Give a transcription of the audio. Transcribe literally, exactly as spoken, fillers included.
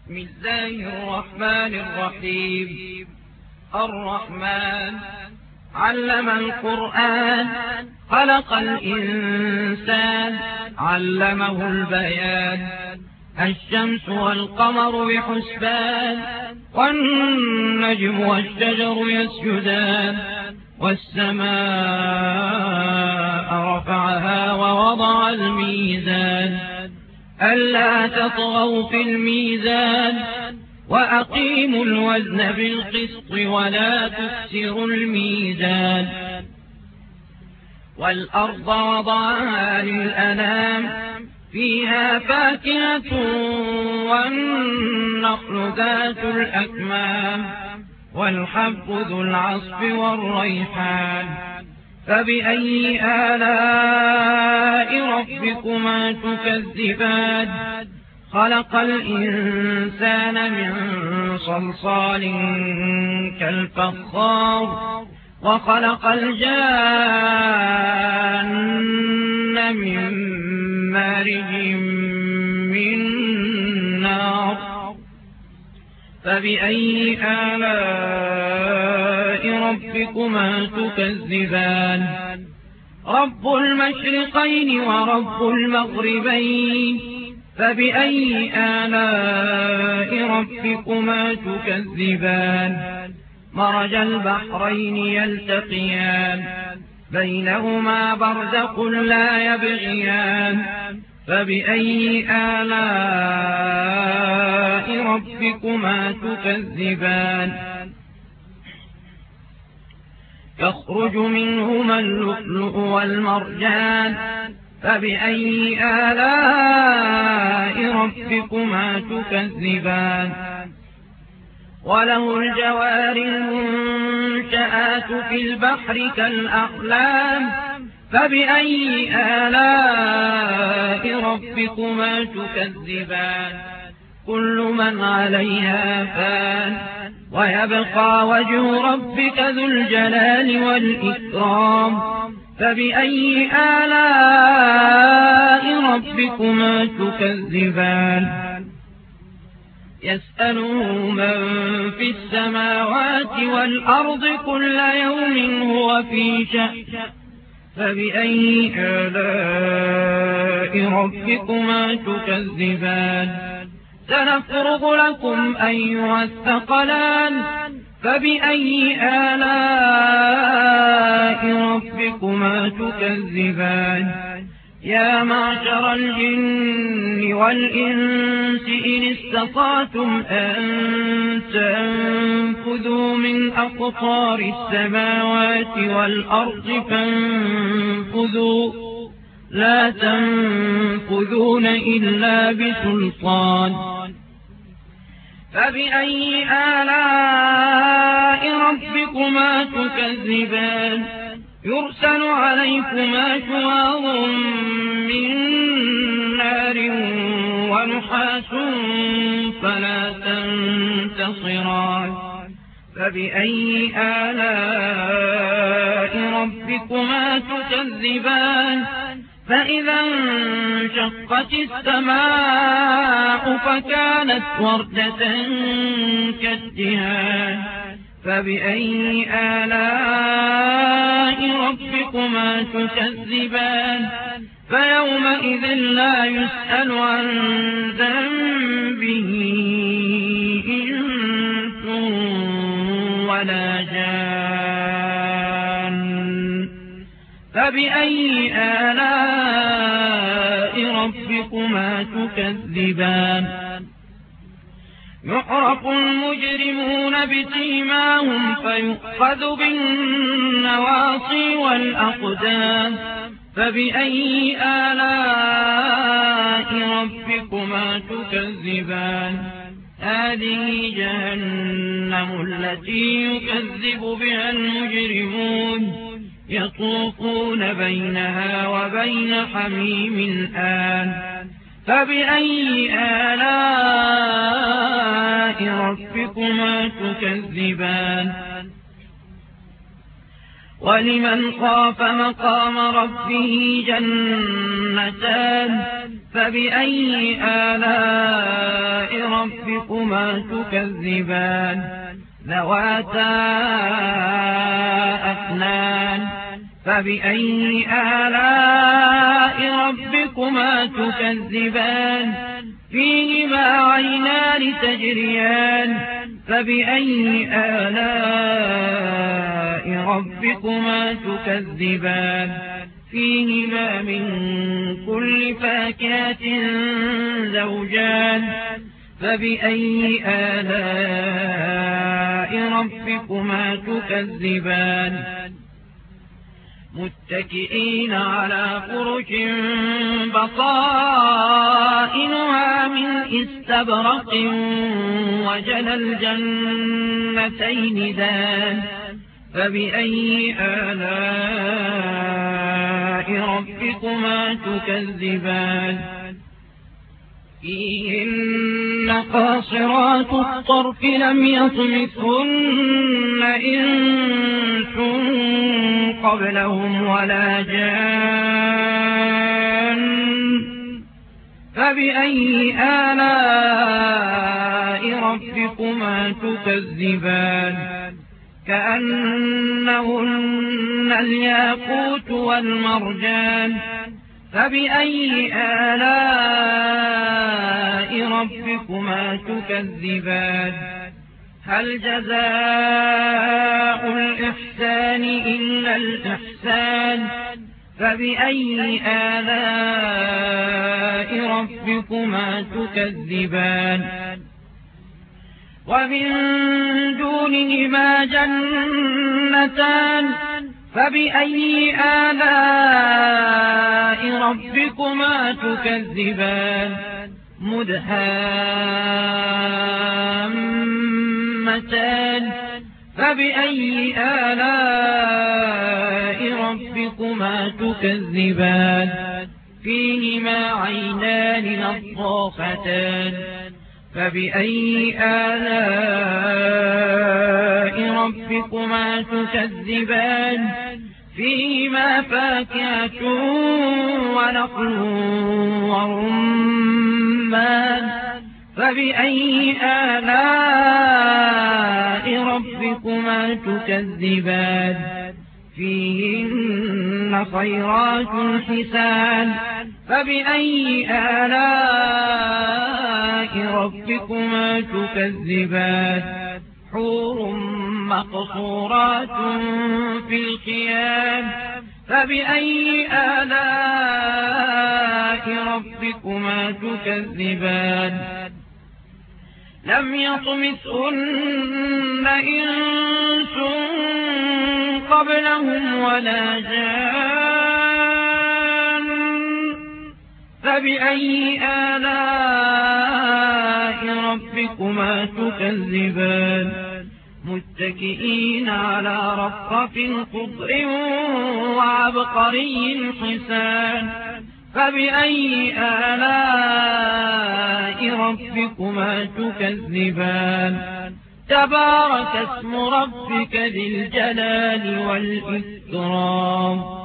بسم الله الرحمن الرحيم. الرحمن علم القرآن، خلق الإنسان، علمه البيان. الشمس والقمر بحسبان، والنجم والشجر يسجدان. والسماء رفعها ووضع الميزان، ألا تطغوا في الميزان، وأقيموا الوزن بالقسط ولا تكسروا الميزان. والأرض وضعها للأنام، فيها فاكهة والنخل ذات الأكمام، والحب ذو العصف والريحان. فبأي آلاء ربكما تكذبان؟ خلق الإنسان من صلصال كالفخار، وخلق الجان من مارج من نار. فبأي آلاء ربكما تكذبان؟ رب المشرقين ورب المغربين، فبأي آلاء ربكما تكذبان؟ مرج البحرين يلتقيان، بينهما برزخ لا يبغيان. فبأي آلاء ربكما تكذبان؟ يخرج منهما اللؤلؤ والمرجان، فبأي آلاء ربكما تكذبان؟ وله الجوار المنشآت في البحر كالأعلام، فبأي آلاء ربكما تكذبان؟ كل من عليها فان، ويبقى وجه ربك ذو الجلال والإكرام. فبأي آلاء ربكما تكذبان؟ يسأله من في السماوات والأرض كل يوم هو في شأن. فبأي آلاء ربكما تكذبان؟ سنفرغ لكم أيها الثقلان. فبأي آلاء ربكما تكذبان؟ يا معشر الجن والإنس إن استطعتم أن تنفذوا من أقطار السماوات والأرض فانفذوا، لا تنفذون إلا بسلطان. فبأي آلاء ربكما تكذبان؟ يرسل عليكما شواظ من نار ونحاس فلا تنتصران. فبأي آلاء ربكما تكذبان؟ فإذا انشقت السماء فكانت وردة كالدهان. فبأي آلاء ربكما تكذبان؟ فيومئذ لا يسأل عن ذنبه إنس ولا جان. فبأي آلاء ربكما تكذبان؟ يعرف المجرمون بسيماهم فيؤخذ بالنواصي والأقدام. فبأي آلاء ربكما تكذبان؟ هذه جهنم التي يكذب بها المجرمون، يطوفون بينها وبين حميم آن. فبأي آلاء ربكما تكذبان؟ ولمن خاف مقام ربه جنتان. فبأي آلاء ربكما تكذبان ذواتا أفنان فبأي آلاء ربكما تكذبان فيهما عينان تجريان فبأي آلاء ربكما تكذبان فيهما من كل فاكهة زوجان فبأي آلاء ربكما تكذبان متكئين على فرش بطائنها من استبرق وجنى الجنتين دان فبأي آلاء ربكما تكذبان فيهن قاصرات الطرف لم يطمثهن إنس قبلهم ولا جان فبأي آلاء ربكما تكذبان كأنهن الياقوت والمرجان فبأي آلاء ربكما تكذبان هل جزاء الإحسان إلا الإحسان فبأي آلاء ربكما تكذبان ومن دونهما جنتان فبأي آلاء ربكما تكذبان مدهامتان فبأي آلاء ربكما تكذبان فيهما عينان نضاختان فبأي آلاء ربكما تكذبان فيهما فاكهة ونخل ورمان فبأي آلاء ربكما تكذبان فيهن خيرات حسان فبأي آلاء ربكما تكذبان حور مقصورات في الخيام فبأي آلاء ربكما تكذبان لم يطمثهن إنس قبلهم ولا جان فبأي آلاء ربكما تكذبان متكئين على رفرف خضر وعبقري حسان فبأي آلاء ربكما تكذبان تبارك اسم ربك ذي الجلال والإكرام